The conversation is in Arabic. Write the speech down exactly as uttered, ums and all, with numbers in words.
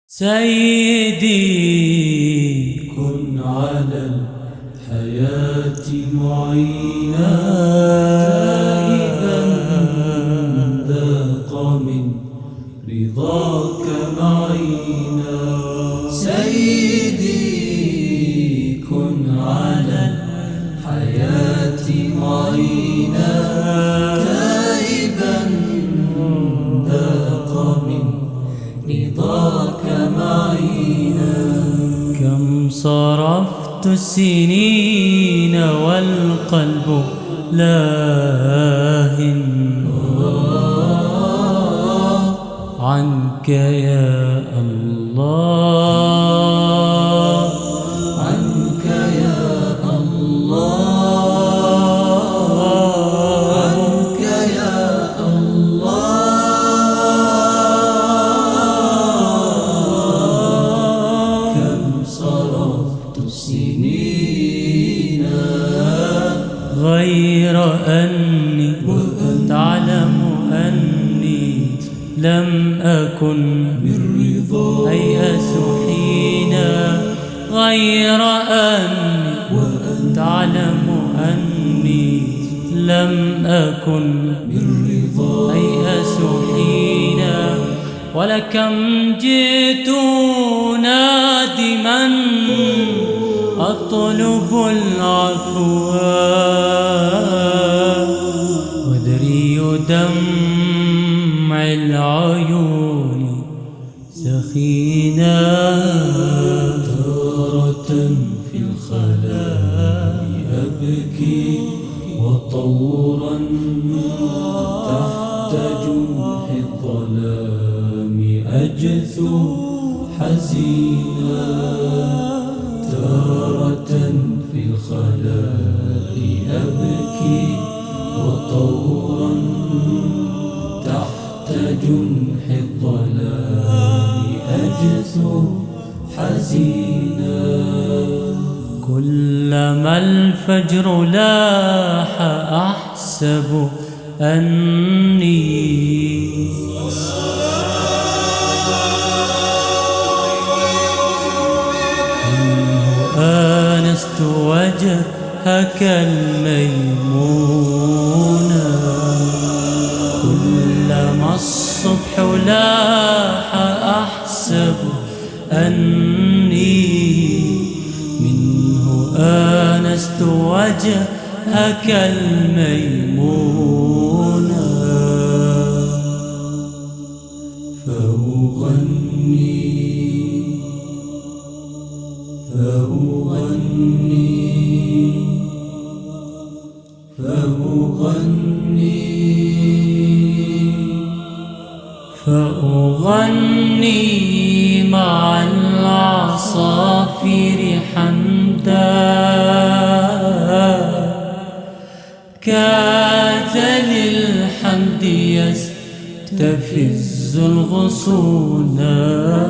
سيدي كن على الحياة معينا، تائبا ذاق من رضاك معينا. سيدي كن على الحياة معينا، تائبا ذاق من رضاك معينا. كم صرفت السنين والقلب لاهٍ عنك يا الله، عنك يا الله، عنك يا الله. كم صرفت السنين غير أني تعلم أني لم أكن بالرضا أيأس حينا، غير أني تعلم أني لم أكن بالرضا أيأس حينا. ولكم جئت نادما أطلب العفو، ودري دمع العيون سخينا. تارة في الخلاء أبكي، وطورا تحت جنح الظلام أجثو حزينا. تارة في الخلاء أبكي، وطورا تحت جنح الظلام أجثو حزينا. كلما الفجر لاح أحسب أني آنست وجهك الميمون. كلما الصبح لاح أحسب أني منه آنست وجهك الميمون. فأغني فأغني فأغني فأغني مع العصافير حمدا، كاد للحمد يستفز الغصونا.